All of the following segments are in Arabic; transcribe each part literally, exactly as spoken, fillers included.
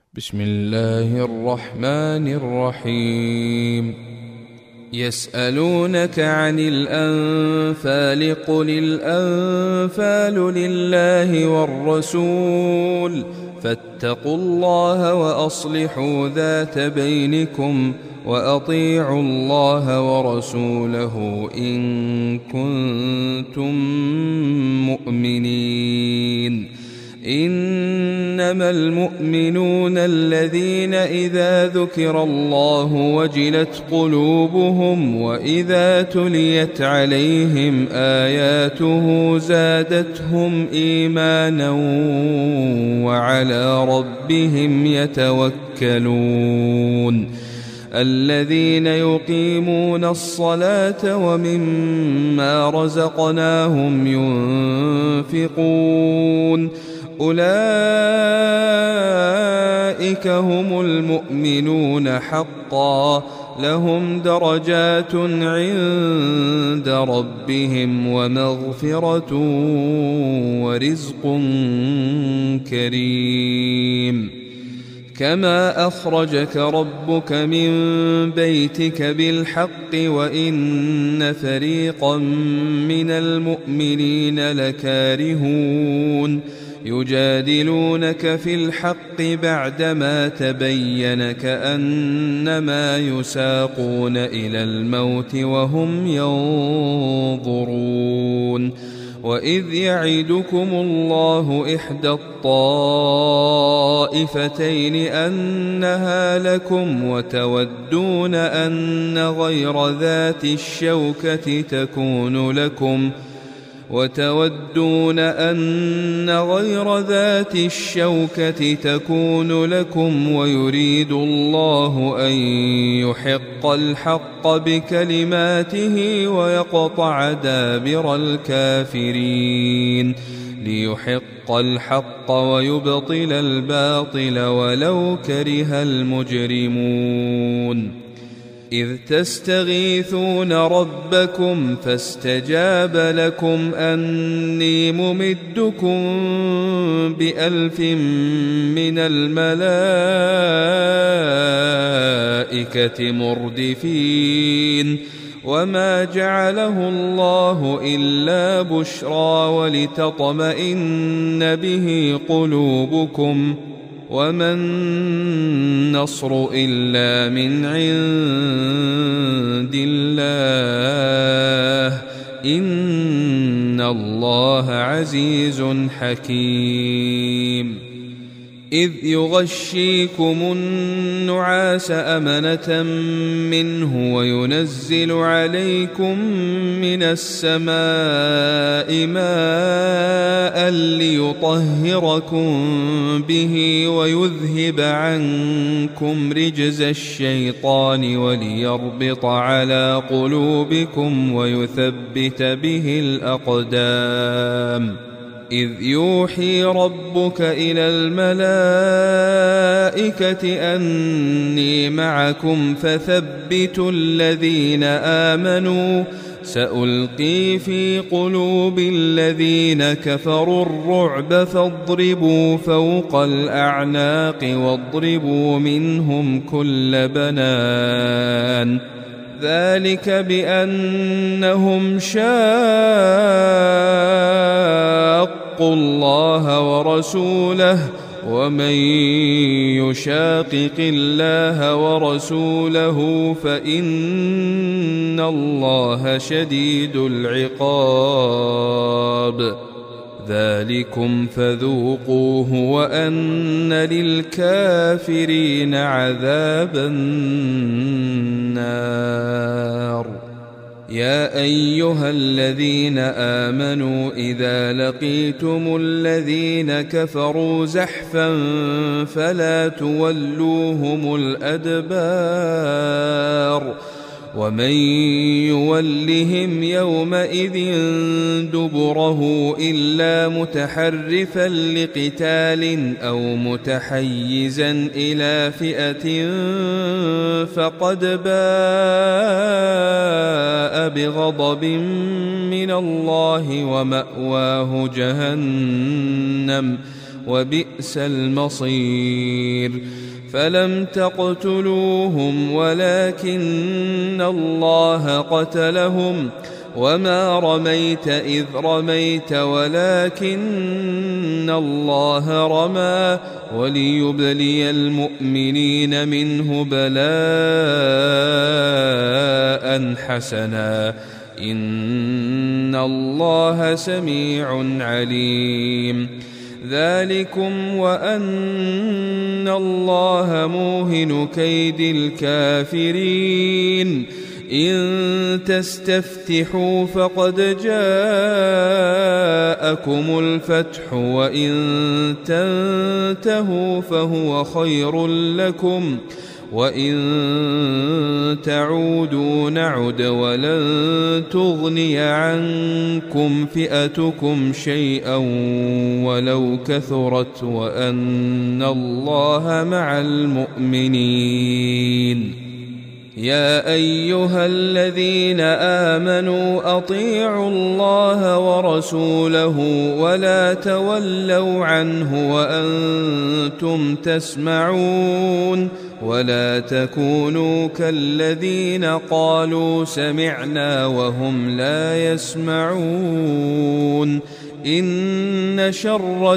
بسم الله الرحمن الرحيم. يسألونك عن الأنفال قل الأنفال لله والرسول فاتقوا الله وأصلحوا ذات بينكم وأطيعوا الله ورسوله إن كنتم مؤمنين. إنما المؤمنون الذين إذا ذكر الله وجلت قلوبهم وإذا تليت عليهم آياته زادتهم إيمانا وعلى ربهم يتوكلون. الذين يقيمون الصلاة ومما رزقناهم ينفقون أولئك هم المؤمنون حقا لهم درجات عند ربهم ومغفرة ورزق كريم. كما أخرجك ربك من بيتك بالحق وإن فريقا من المؤمنين لكارهون يجادلونك في الحق بعدما تبين كأنما يساقون إلى الموت وهم ينظرون. وإذ يعدكم الله إحدى الطائفتين أنها لكم وتودون أن غير ذات الشوكة تكون لكم وتودون أن غير ذات الشوكة تكون لكم ويريد الله أن يحق الحق بكلماته ويقطع دابر الكافرين ليحق الحق ويبطل الباطل ولو كره المجرمون. إذ تستغيثون ربكم فاستجاب لكم أني ممدكم بألف من الملائكة مردفين وما جعله الله إلا بشرى ولتطمئن به قلوبكم وما النصر إلا من عند الله إن الله عزيز حكيم. إذ يغشيكم النعاس أمنة منه وينزل عليكم من السماء ماء ليطهركم به ويذهب عنكم رجز الشيطان وليربط على قلوبكم ويثبت به الأقدام. إذ يوحي ربك إلى الملائكة أني معكم فثبتوا الذين آمنوا سألقي في قلوب الذين كفروا الرعب فاضربوا فوق الأعناق واضربوا منهم كل بنان ذلك بأنهم شاقوا الله ورسوله ومن يشاقق الله ورسوله فإن الله شديد العقاب. ذلكم فذوقوه وأن للكافرين عذاب النار. يا أيها الذين آمنوا إذا لقيتم الذين كفروا زحفا فلا تولوهم الأدبار ومن يولهم يومئذ دبره إلا متحرفا لقتال أو متحيزا إلى فئة فقد باء بغضب من الله ومأواه جهنم وبئس المصير فلم تقتلوهم ولكن الله قتلهم وما رميت إذ رميت ولكن الله رمى وليبلي المؤمنين منه بلاء حسنا إن الله سميع عليم ذلكم وأن الله موهن كيد الكافرين إن تستفتحوا فقد جاءكم الفتح وإن تنتهوا فهو خير لكم وإن تعودوا نعد ولن تغني عنكم فئتكم شيئا ولو كثرت وأن الله مع المؤمنين يا أيها الذين آمنوا أطيعوا الله ورسوله ولا تولوا عنه وأنتم تسمعون ولا تكونوا كالذين قالوا سمعنا وهم لا يسمعون إن شر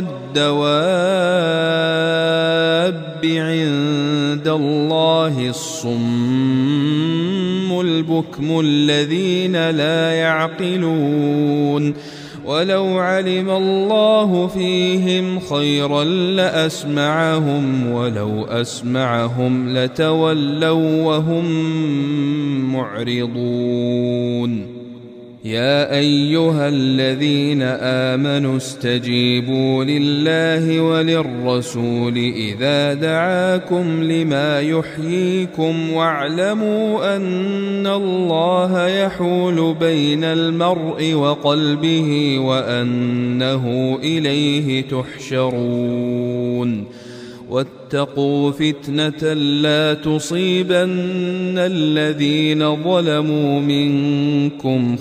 الدواب عند الله الصم البكم الذين لا يعقلون ولو علم الله فيهم خيرا لأسمعهم ولو أسمعهم لتولوا وهم معرضون يا أيها الذين آمنوا استجيبوا لله وللرسول إذا دعاكم لما يحييكم واعلموا أن الله يحول بين المرء وقلبه وأنه إليه تحشرون واتقوا فتنة لا تصيبن الذين ظلموا منكم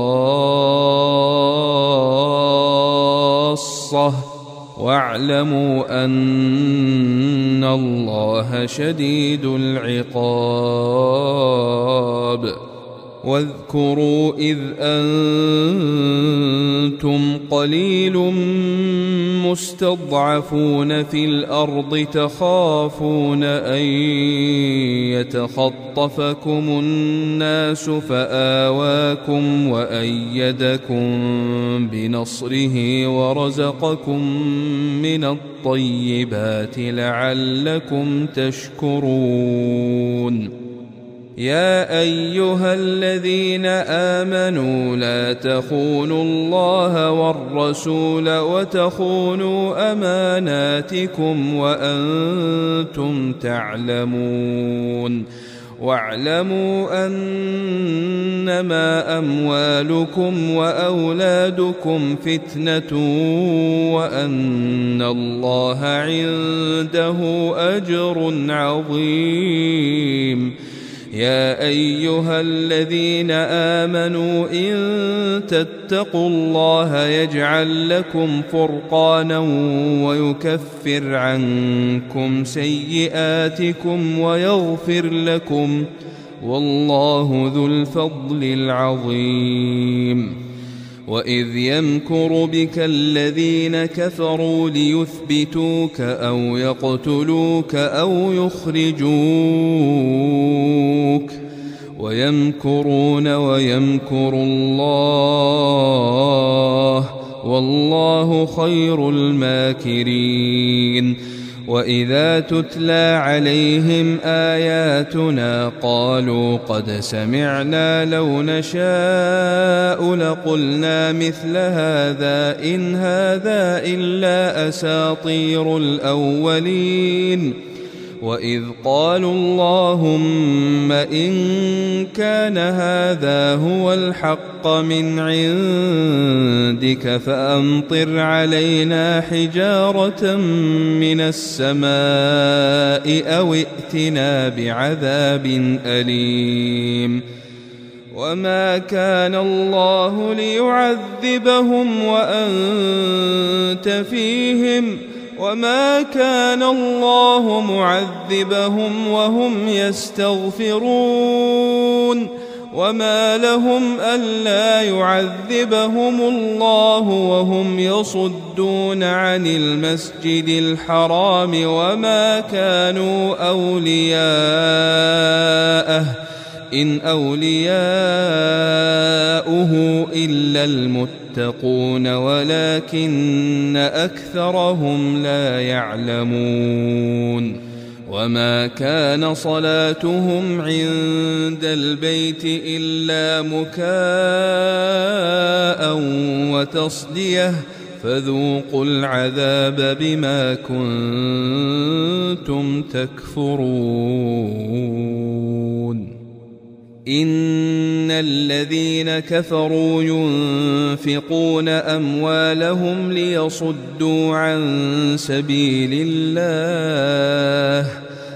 خاصة واعلموا أن الله شديد العقاب واذكروا إذ أنتم قليل مستضعفون في الأرض تخافون أن يتخطفكم الناس فآواكم وأيدكم بنصره ورزقكم من الطيبات لعلكم تشكرون يا أيها الذين آمنوا لا تخونوا الله والرسول وتخونوا أماناتكم وأنتم تعلمون واعلموا أنما أموالكم وأولادكم فتنة وأن الله عنده أجر عظيم يا أيها الذين آمنوا إن تتقوا الله يجعل لكم فرقانا ويكفر عنكم سيئاتكم ويغفر لكم والله ذو الفضل العظيم وإذ يمكر بك الذين كفروا ليثبتوك أو يقتلوك أو يخرجوك ويمكرون ويمكر الله والله خير الماكرين وإذا تتلى عليهم آياتنا قالوا قد سمعنا لو نشاء لقلنا مثل هذا إن هذا إلا أساطير الأولين وإذ قالوا اللهم إن كان هذا هو الحق من عندك فأمطر علينا حجارة من السماء أو ائتنا بعذاب أليم وما كان الله ليعذبهم وأنت فيهم وما كان الله معذبهم وهم يستغفرون وما لهم ألا يعذبهم الله وهم يصدون عن المسجد الحرام وما كانوا أولياءه إن أولياؤه إلا المتقون ولكن أكثرهم لا يعلمون وما كان صلاتهم عند البيت إلا مكاء وتصدية فذوقوا العذاب بما كنتم تكفرون إن الذين كفروا ينفقون أموالهم ليصدوا عن سبيل الله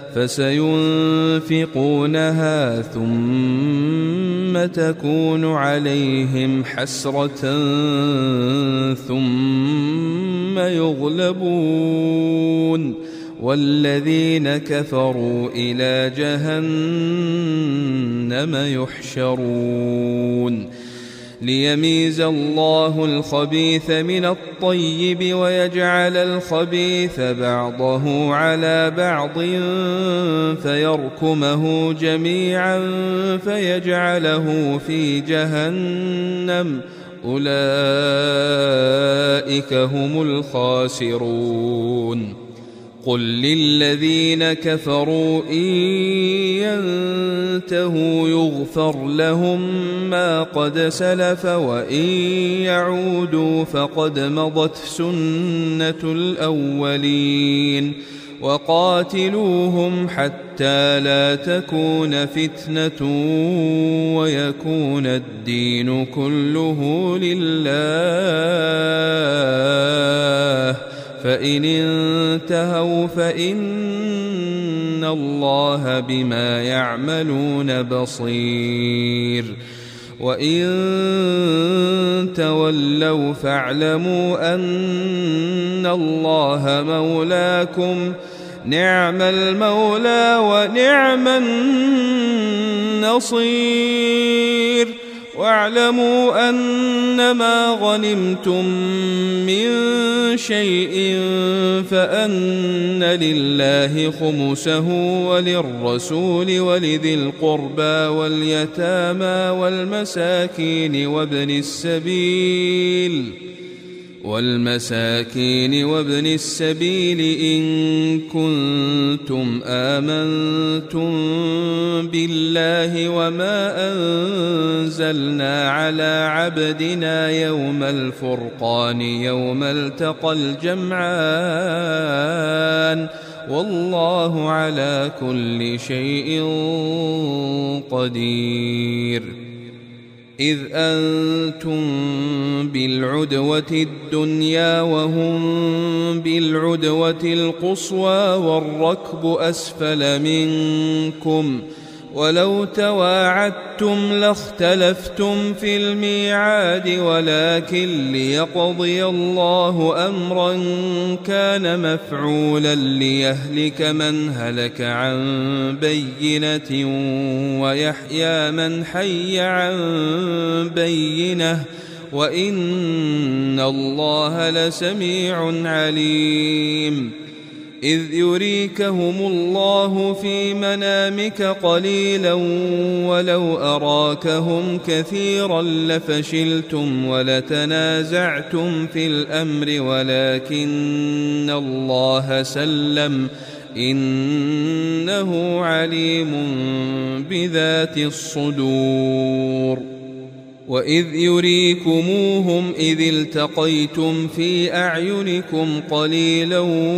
فسينفقونها ثم تكون عليهم حسرة ثم يغلبون والذين كفروا إلى جهنم يحشرون ليميز الله الخبيث من الطيب ويجعل الخبيث بعضه على بعض فيركمه جميعا فيجعله في جهنم أولئك هم الخاسرون قل للذين كفروا إن ينتهوا يغفر لهم ما قد سلف وإن يعودوا فقد مضت سنة الأولين وقاتلوهم حتى لا تكون فتنة ويكون الدين كله لله فإن انتهوا فإن الله بما يعملون بصير وإن تولوا فاعلموا أن الله مولاكم نعم المولى ونعم النصير واعلموا أنما غنمتم من شيء فأن لله خمسه وللرسول ولذي القربى واليتامى والمساكين وابن السبيل والمساكين وابن السبيل إن كنتم آمنتم بالله وما أنزلنا على عبدنا يوم الفرقان يوم التقى الجمعان والله على كل شيء قدير إذ أنتم بالعدوة الدنيا وهم بالعدوة القصوى والركب أسفل منكم ولو تواعدتم لاختلفتم في الميعاد ولكن ليقضي الله أمرا كان مفعولا ليهلك من هلك عن بينة ويحيى من حي عن بينة وإن الله لسميع عليم إذ يريكهم الله في منامك قليلا ولو أراكهم كثيرا لفشلتم ولتنازعتم في الأمر ولكن الله سلم إنه عليم بذات الصدور وإذ يريكموهم إذ التقيتم في أعينكم قليلا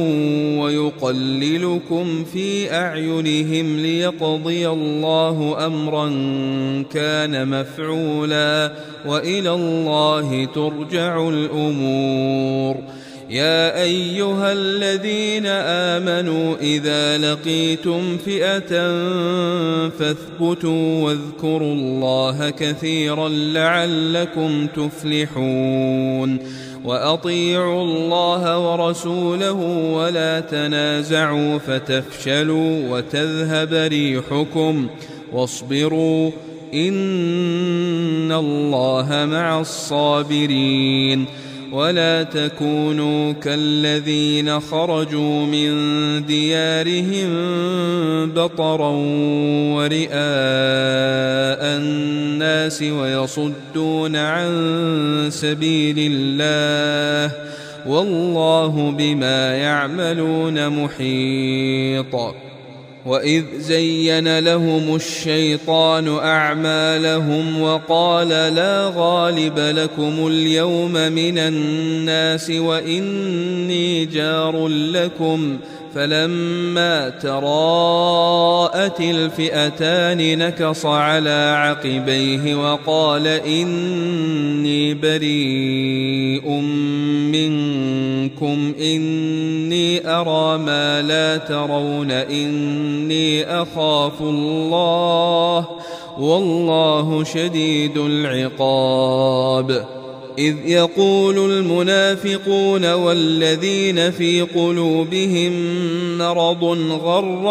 ويقللكم في أعينهم ليقضي الله أمرا كان مفعولا وإلى الله ترجع الأمور يا أيها الذين آمنوا إذا لقيتم فئة فاثبتوا واذكروا الله كثيرا لعلكم تفلحون وأطيعوا الله ورسوله ولا تنازعوا فتفشلوا وتذهب ريحكم واصبروا إن الله مع الصابرين. ولا تكونوا كالذين خرجوا من ديارهم بطرا ورئاء الناس ويصدون عن سبيل الله والله بما يعملون محيط. وإذ زين لهم الشيطان أعمالهم وقال لا غالب لكم اليوم من الناس وإني جار لكم فلما تراءت الفئتان نكص على عقبيه وقال إني بريء منكم إني أرى ما لا ترون إني أخاف الله والله شديد العقاب. إذ يقول المنافقون والذين في قلوبهم مرض غر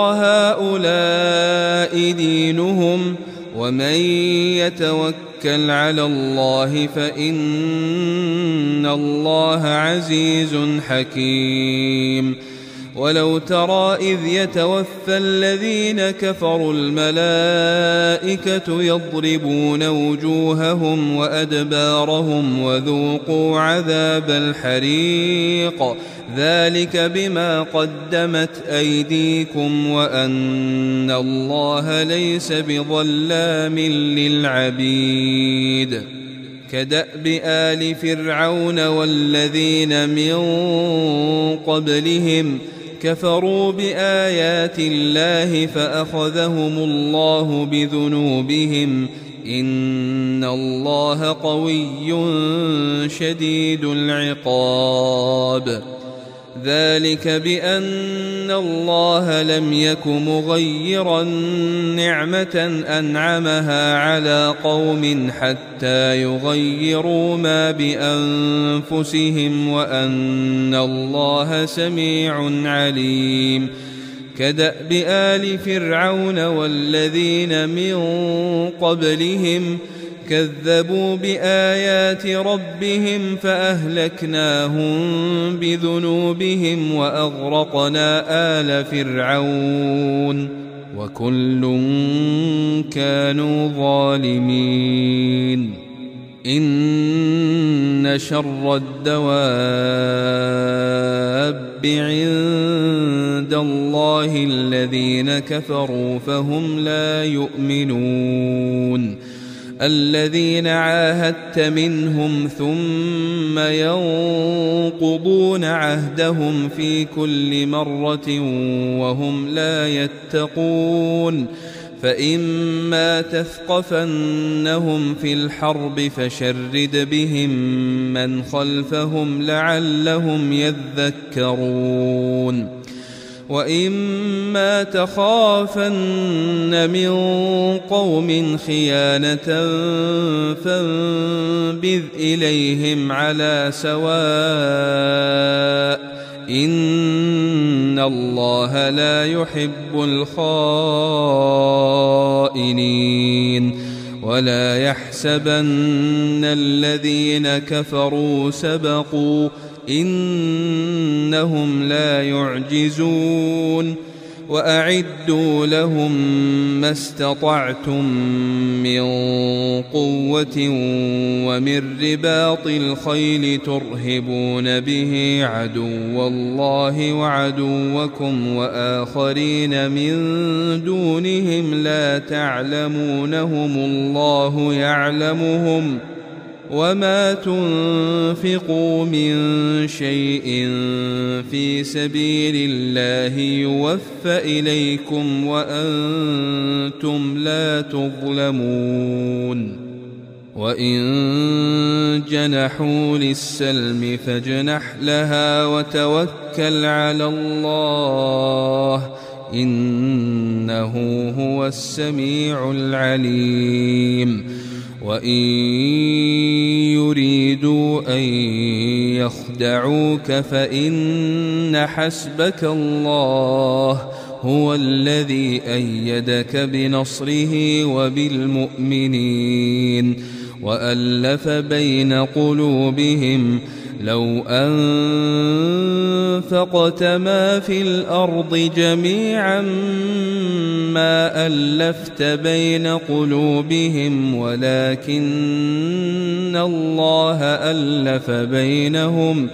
هؤلاء دينهم ومن يتوكل على الله فإن الله عزيز حكيم. ولو ترى إذ يتوفى الذين كفروا الملائكة يضربون وجوههم وأدبارهم وذوقوا عذاب الحريق ذلك بما قدمت أيديكم وأن الله ليس بظلام للعبيد. كدأب آل فرعون والذين من قبلهم كفروا بآيات الله فأخذهم الله بذنوبهم إن الله قوي شديد العقاب. ذلك بأن الله لم يك مغيرا نعمة أنعمها على قوم حتى يغيروا ما بأنفسهم وأن الله سميع عليم. كدأب آل فرعون والذين من قبلهم كذبوا بآيات ربهم فأهلكناهم بذنوبهم وأغرقنا آل فرعون وكل كانوا ظالمين. إن شر الدواب عند الله الذين كفروا فهم لا يؤمنون. الذين عاهدت منهم ثم ينقضون عهدهم في كل مرة وهم لا يتقون. فإما تثقفنهم في الحرب فشرد بهم من خلفهم لعلهم يذكرون. وإما تخافن من قوم خيانة فانبذ إليهم على سواء إن الله لا يحب الخائنين. ولا يحسبن الذين كفروا سبقوا إنهم لا يعجزون. وأعدوا لهم ما استطعتم من قوة ومن رباط الخيل ترهبون به عدو الله وعدوكم وآخرين من دونهم لا تعلمونهم الله يعلمهم وما تنفقوا من شيء في سبيل الله يوفى إليكم وأنتم لا تظلمون. وإن جنحوا للسلم فاجنح لها وتوكل على الله إنه هو السميع العليم. وإن يريدوا أن يخدعوك فإن حسبك الله هو الذي أيدك بنصره وبالمؤمنين وألف بين قلوبهم لو أنفقت ما في الأرض جميعا ما ألفت بين قلوبهم ولكن الله ألف بينهم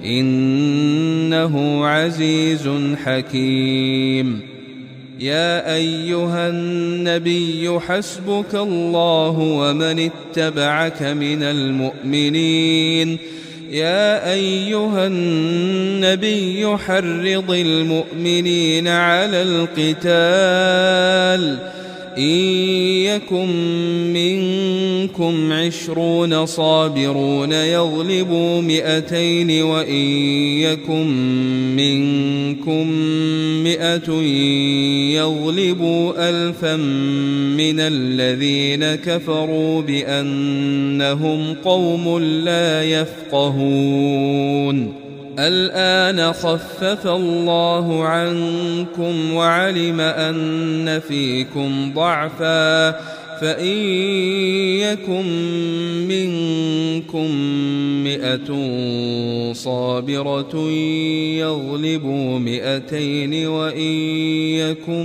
إنه عزيز حكيم. يا أيها النبي حسبك الله ومن اتبعك من المؤمنين. يا أيها النبي حرض المؤمنين على القتال إن يكن منكم عشرون صابرون يغلبوا مئتين وإن يكن منكم مئة يغلبوا ألفا من الذين كفروا بأنهم قوم لا يفقهون. الآن خفف الله عنكم وعلم أن فيكم ضعفا فإن يكن منكم مئة صابرة يغلبوا مئتين وإن يكن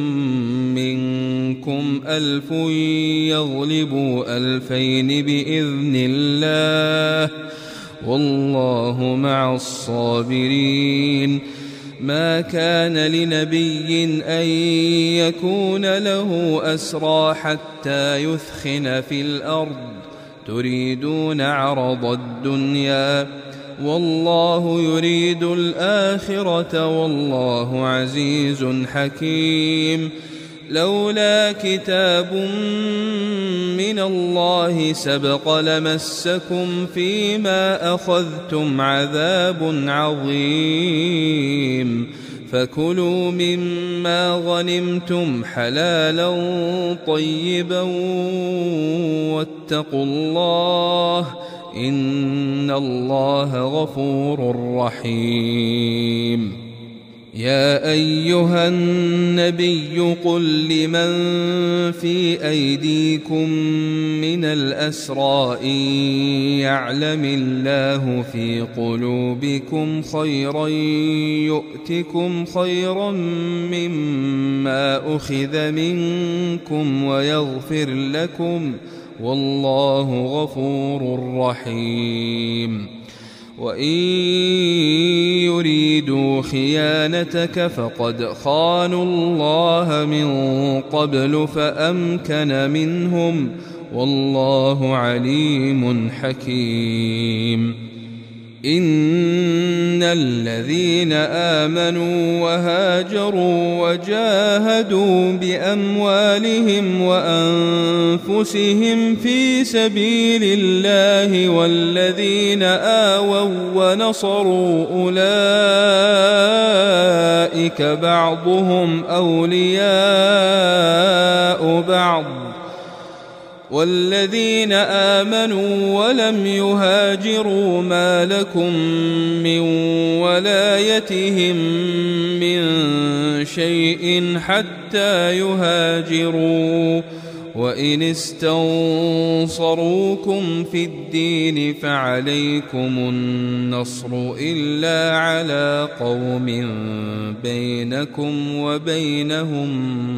منكم ألف يغلبوا ألفين بإذن الله والله مع الصابرين. ما كان لنبي أن يكون له أسرى حتى يثخن في الأرض تريدون عرض الدنيا والله يريد الآخرة والله عزيز حكيم. لولا كتاب من الله سبق لمسكم فيما أخذتم عذاب عظيم فكلوا مما غنمتم حلالا طيبا واتقوا الله إن الله غفور رحيم. يا أيها النبي قل لمن في أيديكم من الأسرى إن يعلم الله في قلوبكم خيرا يؤتكم خيرا مما أخذ منكم ويغفر لكم والله غفور رحيم. وإن يريدوا خيانتك فقد خانوا الله من قبل فأمكن منهم والله عليم حكيم. إن الذين آمنوا وهاجروا وجاهدوا بأموالهم وأنفسهم في سبيل الله والذين آووا ونصروا أولئك بعضهم أولياء بعض والذين آمنوا ولم يهاجروا ما لكم من ولايتهم من شيء حتى يهاجروا وإن استنصروكم في الدين فعليكم النصر إلا على قوم بينكم وبينهم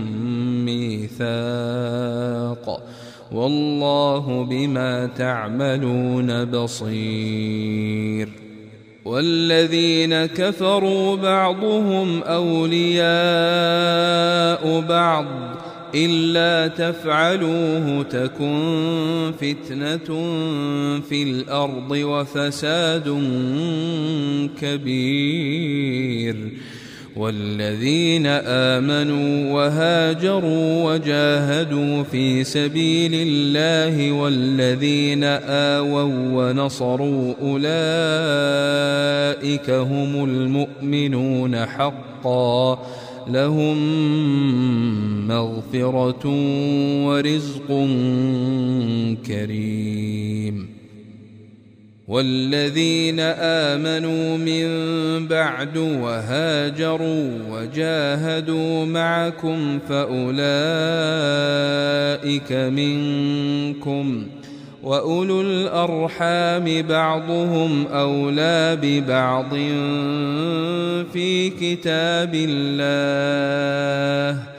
ميثاق والله بما تعملون بصير. والذين كفروا بعضهم أولياء بعض إلا تفعلوه تكن فتنة في الأرض وفساد كبير. والذين آمنوا وهاجروا وجاهدوا في سبيل الله والذين آووا ونصروا أولئك هم المؤمنون حقا لهم مغفرة ورزق كريم. والذين آمنوا من بعد وهاجروا وجاهدوا معكم فأولئك منكم، وأولو الأرحام بعضهم أولى ببعض في كتاب الله،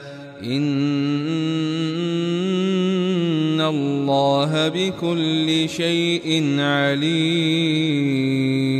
إن الله بكل شيء عليم.